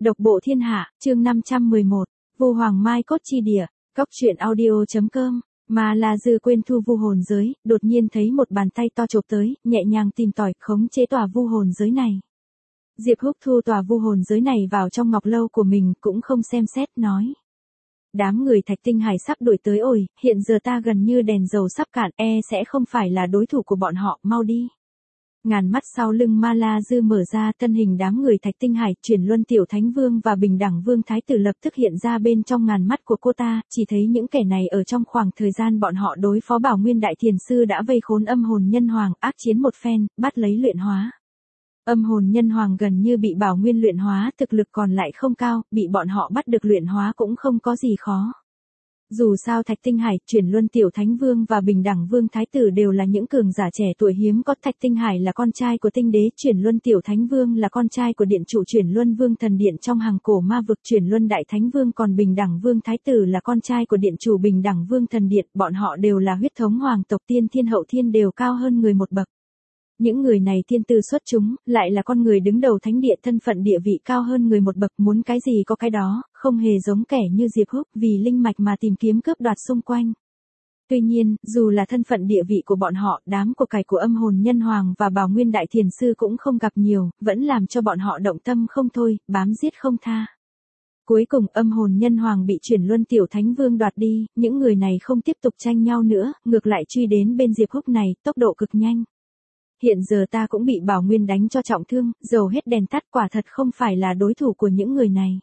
Độc bộ thiên hạ, chương 511, Vu Hoàng Mai cốt chi địa, Cóc truyện audio.com. Mà là Dư quên thu vu hồn giới, đột nhiên thấy một bàn tay to chộp tới, nhẹ nhàng tìm tòi, khống chế tòa vu hồn giới này. Diệp Húc thu tòa vu hồn giới này vào trong ngọc lâu của mình, cũng không xem xét, nói. Đám người Thạch Tinh Hải sắp đuổi tới ồi, hiện giờ ta gần như đèn dầu sắp cạn, sẽ không phải là đối thủ của bọn họ, mau đi. Ngàn mắt sau lưng Ma La Dư mở ra, thân hình đám người Thạch Tinh Hải, Chuyển Luân Tiểu Thánh Vương và Bình Đẳng Vương Thái Tử lập tức hiện ra bên trong ngàn mắt của cô ta, chỉ thấy những kẻ này ở trong khoảng thời gian bọn họ đối phó Bảo Nguyên Đại Thiền Sư đã vây khốn Âm Hồn Nhân Hoàng, ác chiến một phen, bắt lấy luyện hóa. Âm Hồn Nhân Hoàng gần như bị Bảo Nguyên luyện hóa, thực lực còn lại không cao, bị bọn họ bắt được luyện hóa cũng không có gì khó. Dù sao Thạch Tinh Hải, Chuyển Luân Tiểu Thánh Vương và Bình Đẳng Vương Thái Tử đều là những cường giả trẻ tuổi hiếm có. Thạch Tinh Hải là con trai của Tinh Đế, Chuyển Luân Tiểu Thánh Vương là con trai của Điện chủ Chuyển Luân Vương Thần Điện trong hàng cổ ma vực Chuyển Luân Đại Thánh Vương, còn Bình Đẳng Vương Thái Tử là con trai của Điện chủ Bình Đẳng Vương Thần Điện, bọn họ đều là huyết thống hoàng tộc, tiên thiên hậu thiên đều cao hơn người một bậc. Những người này thiên tư xuất chúng, lại là con người đứng đầu thánh địa, thân phận địa vị cao hơn người một bậc, muốn cái gì có cái đó, không hề giống kẻ như Diệp Húc vì linh mạch mà tìm kiếm cướp đoạt xung quanh. Tuy nhiên, dù là thân phận địa vị của bọn họ, đám của cải của Âm Hồn Nhân Hoàng và Bảo Nguyên Đại Thiền Sư cũng không gặp nhiều, vẫn làm cho bọn họ động tâm không thôi, bám giết không tha. Cuối cùng Âm Hồn Nhân Hoàng bị Chuyển Luân Tiểu Thánh Vương đoạt đi, những người này không tiếp tục tranh nhau nữa, ngược lại truy đến bên Diệp Húc này, tốc độ cực nhanh. Hiện giờ ta cũng bị Bảo Nguyên đánh cho trọng thương, dầu hết đèn tắt, quả thật không phải là đối thủ của những người này.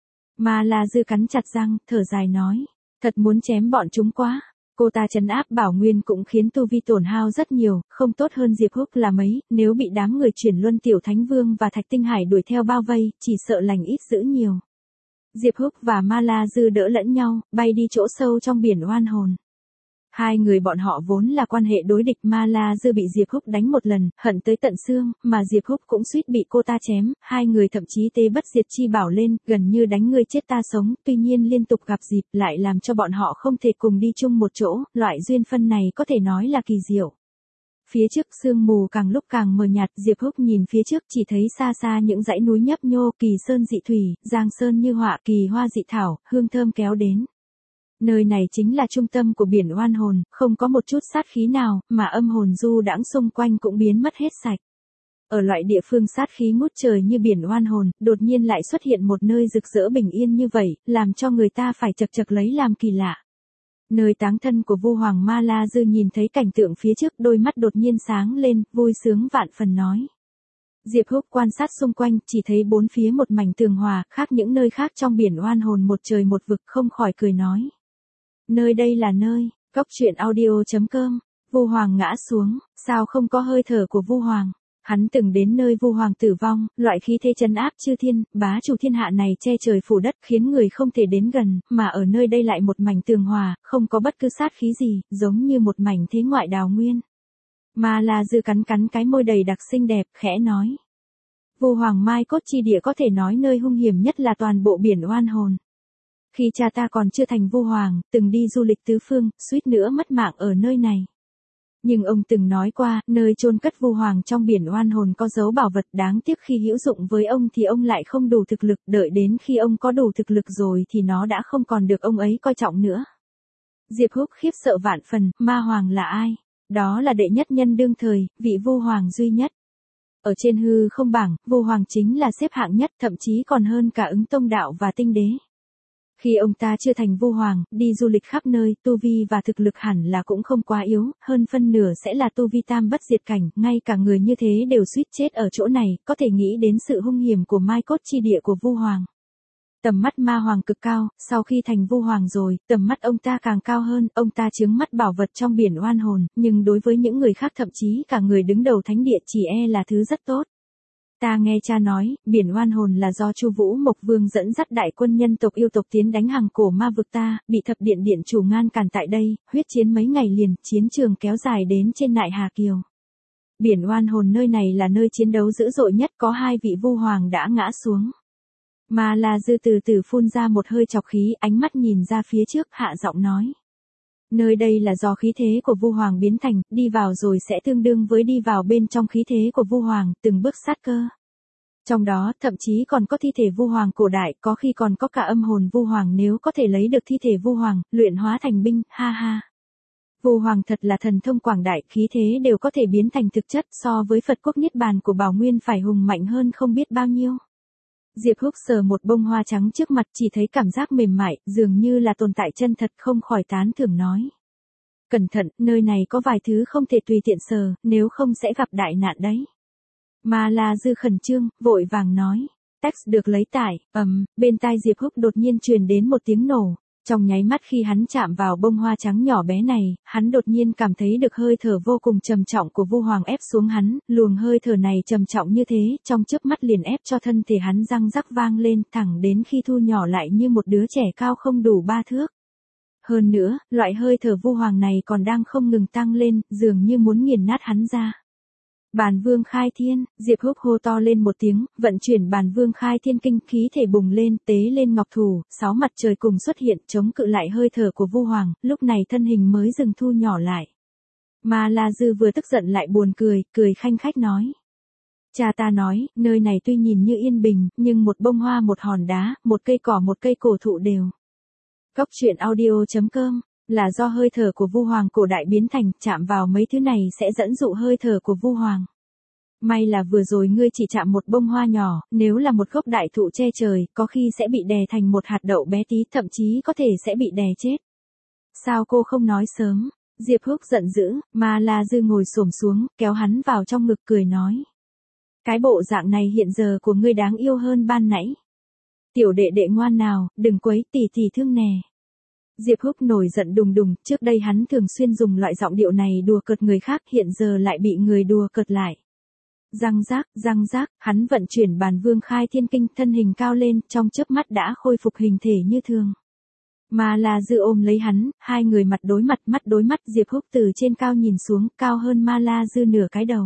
Mà là Dư cắn chặt răng, thở dài nói, thật muốn chém bọn chúng quá. Cô ta trấn áp Bảo Nguyên cũng khiến tu vi tổn hao rất nhiều, không tốt hơn Diệp Húc là mấy, nếu bị đám người Chuyển Luân Tiểu Thánh Vương và Thạch Tinh Hải đuổi theo bao vây, chỉ sợ lành ít dữ nhiều. Diệp Húc và Ma La Dư đỡ lẫn nhau, bay đi chỗ sâu trong biển oan hồn. Hai người bọn họ vốn là quan hệ đối địch, Ma La Dư bị Diệp Húc đánh một lần, hận tới tận xương, mà Diệp Húc cũng suýt bị cô ta chém, hai người thậm chí tê bất diệt chi bảo lên, gần như đánh ngươi chết ta sống, tuy nhiên liên tục gặp dịp lại làm cho bọn họ không thể cùng đi chung một chỗ, loại duyên phân này có thể nói là kỳ diệu. Phía trước sương mù càng lúc càng mờ nhạt, Diệp Húc nhìn phía trước chỉ thấy xa xa những dãy núi nhấp nhô, kỳ sơn dị thủy, giang sơn như họa, kỳ hoa dị thảo, hương thơm kéo đến. Nơi này chính là trung tâm của biển oan hồn, không có một chút sát khí nào, mà âm hồn du đãng xung quanh cũng biến mất hết sạch. Ở loại địa phương sát khí ngút trời như biển oan hồn, đột nhiên lại xuất hiện một nơi rực rỡ bình yên như vậy, làm cho người ta phải chật chật lấy làm kỳ lạ. Nơi táng thân của Vu Hoàng Ma La Dư nhìn thấy cảnh tượng phía trước, đôi mắt đột nhiên sáng lên, vui sướng vạn phần nói. Diệp Húc quan sát xung quanh, chỉ thấy bốn phía một mảnh tường hòa, khác những nơi khác trong biển oan hồn một trời một vực, không khỏi cười nói. Nơi đây là nơi, Cóc truyện audio.com, Vu Hoàng ngã xuống, sao không có hơi thở của Vu Hoàng. Hắn từng đến nơi Vu Hoàng tử vong, loại khí thế trấn áp chư thiên, bá chủ thiên hạ này che trời phủ đất khiến người không thể đến gần, mà ở nơi đây lại một mảnh tường hòa, không có bất cứ sát khí gì, giống như một mảnh thế ngoại đào nguyên. Mà là Dư cắn cắn cái môi đầy đặc xinh đẹp, khẽ nói. Vu Hoàng Mai cốt chi địa có thể nói nơi hung hiểm nhất là toàn bộ biển oan hồn. Khi cha ta còn chưa thành Vu Hoàng, từng đi du lịch tứ phương, suýt nữa mất mạng ở nơi này. Nhưng ông từng nói qua, nơi chôn cất Vu Hoàng trong biển oan hồn có dấu bảo vật, đáng tiếc khi hữu dụng với ông thì ông lại không đủ thực lực, đợi đến khi ông có đủ thực lực rồi thì nó đã không còn được ông ấy coi trọng nữa. Diệp Húc khiếp sợ vạn phần, Ma Hoàng là ai? Đó là đệ nhất nhân đương thời, vị Vu Hoàng duy nhất. Ở trên hư không bảng, Vu Hoàng chính là xếp hạng nhất, thậm chí còn hơn cả Ứng Tông Đạo và Tinh Đế. Khi ông ta chưa thành Vu Hoàng, đi du lịch khắp nơi, tu vi và thực lực hẳn là cũng không quá yếu, hơn phân nửa sẽ là tu vi tam bất diệt cảnh, ngay cả người như thế đều suýt chết ở chỗ này, có thể nghĩ đến sự hung hiểm của Mai cốt chi địa của Vu Hoàng. Tầm mắt Ma Hoàng cực cao, sau khi thành Vu Hoàng rồi, tầm mắt ông ta càng cao hơn, ông ta chướng mắt bảo vật trong biển oan hồn, nhưng đối với những người khác thậm chí cả người đứng đầu thánh địa chỉ là thứ rất tốt. Ta nghe cha nói, biển oan hồn là do Chu Vũ Mộc Vương dẫn dắt đại quân nhân tộc yêu tộc tiến đánh hàng cổ ma vực ta, bị thập điện điện chủ ngăn cản tại đây, huyết chiến mấy ngày liền, chiến trường kéo dài đến trên Nại Hà Kiều. Biển oan hồn nơi này là nơi chiến đấu dữ dội nhất, có hai vị Vu Hoàng đã ngã xuống. Mà là Dư từ từ phun ra một hơi trọc khí, ánh mắt nhìn ra phía trước, hạ giọng nói. Nơi đây là do khí thế của Vu Hoàng biến thành, đi vào rồi sẽ tương đương với đi vào bên trong khí thế của Vu Hoàng, từng bước sát cơ. Trong đó thậm chí còn có thi thể Vu Hoàng cổ đại, có khi còn có cả âm hồn Vu Hoàng, nếu có thể lấy được thi thể Vu Hoàng, luyện hóa thành binh, ha ha. Vu Hoàng thật là thần thông quảng đại, khí thế đều có thể biến thành thực chất, so với Phật quốc niết bàn của Bảo Nguyên phải hùng mạnh hơn không biết bao nhiêu. Diệp Húc sờ một bông hoa trắng trước mặt, chỉ thấy cảm giác mềm mại, dường như là tồn tại chân thật, không khỏi tán thưởng nói. Cẩn thận, nơi này có vài thứ không thể tùy tiện sờ, nếu không sẽ gặp đại nạn đấy. Mà là Dư khẩn trương, vội vàng nói. Text được lấy tải, bên tai Diệp Húc đột nhiên truyền đến một tiếng nổ. Trong nháy mắt khi hắn chạm vào bông hoa trắng nhỏ bé này, hắn đột nhiên cảm thấy được hơi thở vô cùng trầm trọng của Vu Hoàng ép xuống hắn, luồng hơi thở này trầm trọng như thế, trong chớp mắt liền ép cho thân thể hắn răng rắc vang lên, thẳng đến khi thu nhỏ lại như một đứa trẻ cao không đủ 3 thước. Hơn nữa, loại hơi thở Vu Hoàng này còn đang không ngừng tăng lên, dường như muốn nghiền nát hắn ra. Bàn Vương Khai Thiên, Diệp Húc hô to lên một tiếng, vận chuyển Bàn Vương Khai Thiên kinh, khí thể bùng lên, tế lên ngọc thủ, 6 mặt trời cùng xuất hiện, chống cự lại hơi thở của Vu Hoàng, lúc này thân hình mới dừng thu nhỏ lại. Mà La Dư vừa tức giận lại buồn cười, cười khanh khách nói. Cha ta nói, nơi này tuy nhìn như yên bình, nhưng một bông hoa một hòn đá, một cây cỏ một cây cổ thụ đều. Góc truyện audio.com là do hơi thở của Vu Hoàng cổ đại biến thành, chạm vào mấy thứ này sẽ dẫn dụ hơi thở của Vu Hoàng. May là vừa rồi ngươi chỉ chạm một bông hoa nhỏ, nếu là một gốc đại thụ che trời, có khi sẽ bị đè thành một hạt đậu bé tí, thậm chí có thể sẽ bị đè chết. Sao cô không nói sớm? Diệp Húc giận dữ, mà La Dư ngồi xổm xuống, kéo hắn vào trong ngực cười nói. Cái bộ dạng này hiện giờ của ngươi đáng yêu hơn ban nãy. Tiểu đệ đệ ngoan nào, đừng quấy, tỷ tỷ thương nè. Diệp Húc nổi giận đùng đùng, trước đây hắn thường xuyên dùng loại giọng điệu này đùa cợt người khác, hiện giờ lại bị người đùa cợt lại. Răng rác, hắn vận chuyển Bàn Vương Khai Thiên kinh, thân hình cao lên, trong chớp mắt đã khôi phục hình thể như thường. Mà La Dư ôm lấy hắn, hai người mặt đối mắt, Diệp Húc từ trên cao nhìn xuống, cao hơn Ma La Dư nửa cái đầu.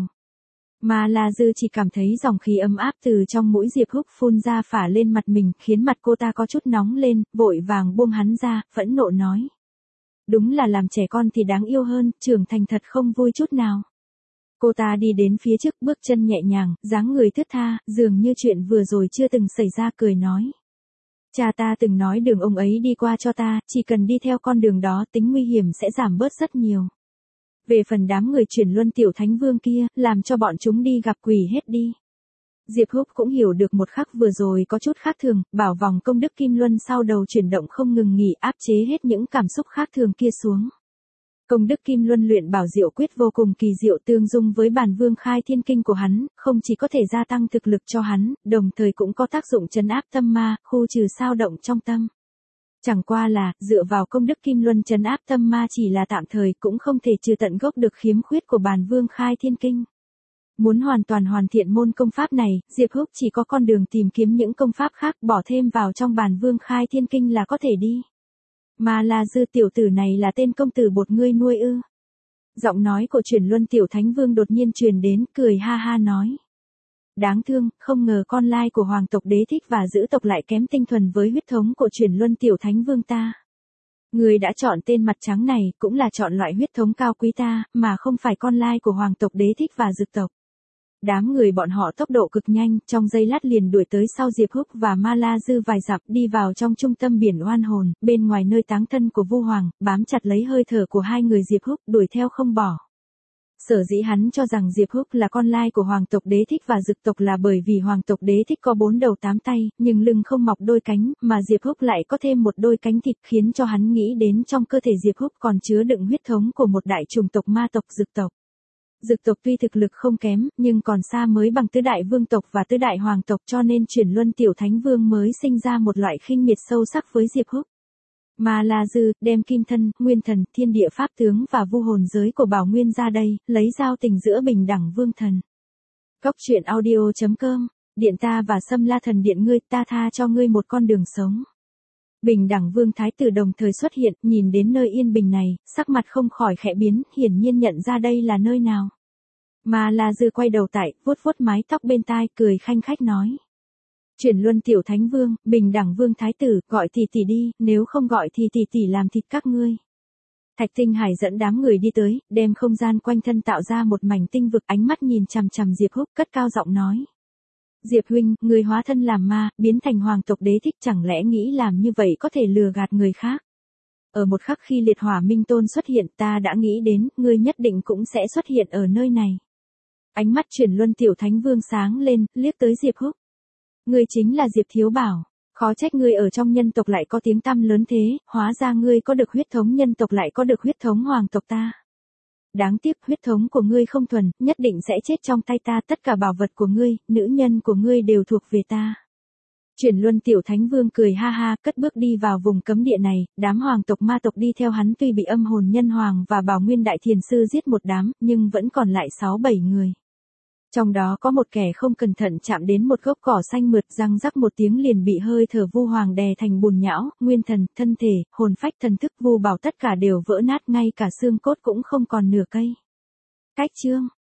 Mà La Dư chỉ cảm thấy dòng khí ấm áp từ trong mũi Diệp Húc phun ra phả lên mặt mình, khiến mặt cô ta có chút nóng lên, vội vàng buông hắn ra, phẫn nộ nói. Đúng là làm trẻ con thì đáng yêu hơn, trưởng thành thật không vui chút nào. Cô ta đi đến phía trước, bước chân nhẹ nhàng, dáng người thướt tha, dường như chuyện vừa rồi chưa từng xảy ra, cười nói. Cha ta từng nói đường ông ấy đi qua cho ta, chỉ cần đi theo con đường đó tính nguy hiểm sẽ giảm bớt rất nhiều. Về phần đám người chuyển luân tiểu thánh vương kia, làm cho bọn chúng đi gặp quỷ hết đi. Diệp Húc cũng hiểu được một khắc vừa rồi có chút khác thường, bảo vòng công đức kim luân sau đầu chuyển động không ngừng nghỉ, áp chế hết những cảm xúc khác thường kia xuống. Công đức kim luân luyện bảo diệu quyết vô cùng kỳ diệu, tương dung với Bàn Vương Khai Thiên kinh của hắn, không chỉ có thể gia tăng thực lực cho hắn, đồng thời cũng có tác dụng trấn áp tâm ma, khu trừ xao động trong tâm. Chẳng qua là, dựa vào công đức kim luân trấn áp tâm ma chỉ là tạm thời, cũng không thể trừ tận gốc được khiếm khuyết của Bàn Vương Khai Thiên kinh. Muốn hoàn toàn hoàn thiện môn công pháp này, Diệp Húc chỉ có con đường tìm kiếm những công pháp khác, bỏ thêm vào trong Bàn Vương Khai Thiên kinh là có thể đi. Mà La Dư, tiểu tử này là tên công tử bột ngươi nuôi ư? Giọng nói của Chuyển Luân tiểu thánh vương đột nhiên truyền đến, cười ha ha nói. Đáng thương, không ngờ con lai của hoàng tộc Đế Thích và Giữ tộc lại kém tinh thuần với huyết thống của Chuyển Luân tiểu thánh vương ta. Người đã chọn tên mặt trắng này, cũng là chọn loại huyết thống cao quý ta, mà không phải con lai của hoàng tộc Đế Thích và Dực tộc. Đám người bọn họ tốc độ cực nhanh, trong giây lát liền đuổi tới sau Diệp Húc và Ma La Dư vài dặm, đi vào trong trung tâm biển oan hồn, bên ngoài nơi táng thân của Vu Hoàng, bám chặt lấy hơi thở của hai người Diệp Húc, đuổi theo không bỏ. Sở dĩ hắn cho rằng Diệp Húc là con lai của hoàng tộc Đế Thích và Dực tộc là bởi vì hoàng tộc Đế Thích có 4 đầu 8 tay, nhưng lưng không mọc đôi cánh, mà Diệp Húc lại có thêm một đôi cánh thịt, khiến cho hắn nghĩ đến trong cơ thể Diệp Húc còn chứa đựng huyết thống của một đại chủng tộc ma tộc Dực tộc. Dực tộc tuy thực lực không kém, nhưng còn xa mới bằng tứ đại vương tộc và tứ đại hoàng tộc, cho nên Chuyển Luân tiểu thánh vương mới sinh ra một loại khinh miệt sâu sắc với Diệp Húc. Mà La Dư đem kim thân, nguyên thần, thiên địa pháp tướng và vu hồn giới của Bảo Nguyên ra đây, lấy giao tình giữa bình đẳng vương thần. Góc truyện audio.com, điện ta và Xâm La thần điện ngươi, ta tha cho ngươi một con đường sống. Bình đẳng vương thái tử đồng thời xuất hiện, nhìn đến nơi yên bình này, sắc mặt không khỏi khẽ biến, hiển nhiên nhận ra đây là nơi nào. Mà La Dư quay đầu tại, vuốt vuốt mái tóc bên tai, cười khanh khách nói. Chuyển Luân tiểu thánh vương, bình đẳng vương thái tử, gọi tỷ tỷ đi, nếu không gọi thì tỷ tỷ làm thịt các ngươi. Thạch Tinh Hải dẫn đám người đi tới, đem không gian quanh thân tạo ra một mảnh tinh vực, ánh mắt nhìn chằm chằm Diệp Húc, cất cao giọng nói. Diệp huynh, người hóa thân làm ma, biến thành hoàng tộc đế thích, chẳng lẽ nghĩ làm như vậy có thể lừa gạt người khác? Ở một khắc khi liệt hỏa minh tôn xuất hiện, ta đã nghĩ đến, ngươi nhất định cũng sẽ xuất hiện ở nơi này. Ánh mắt Chuyển Luân Tiểu Thánh Vương sáng lên, liếc tới Diệp Húc. Ngươi chính là Diệp Thiếu Bảo, khó trách ngươi ở trong nhân tộc lại có tiếng tăm lớn thế, hóa ra ngươi có được huyết thống nhân tộc lại có được huyết thống hoàng tộc ta. Đáng tiếc huyết thống của ngươi không thuần, nhất định sẽ chết trong tay ta, tất cả bảo vật của ngươi, nữ nhân của ngươi đều thuộc về ta. Chuyển Luân Tiểu Thánh Vương cười ha ha, cất bước đi vào vùng cấm địa này, đám hoàng tộc ma tộc đi theo hắn tuy bị âm hồn nhân hoàng và Bảo Nguyên Đại Thiền Sư giết một đám, nhưng vẫn còn lại 6-7 người. Trong đó có một kẻ không cẩn thận chạm đến một gốc cỏ xanh mượt, răng rắc một tiếng liền bị hơi thở vu hoàng đè thành bùn nhão, nguyên thần, thân thể, hồn phách thần thức vu bảo tất cả đều vỡ nát, ngay cả xương cốt cũng không còn nửa cây. Cách chương